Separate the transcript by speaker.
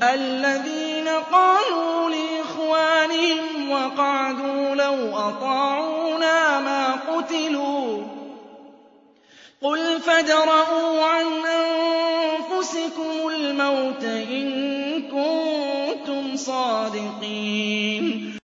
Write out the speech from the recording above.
Speaker 1: الَّذِينَ قَالُوا لِإِخْوَانِهِمْ وَقَعَدُوا لَوْ أَطَاعُونَا مَا قُتِلُوا ۗ قُلْ فَادْرَءُوا عَنْ أَنفُسِكُمُ الْمَوْتَ إِن كُنتُمْ صَادِقِينَ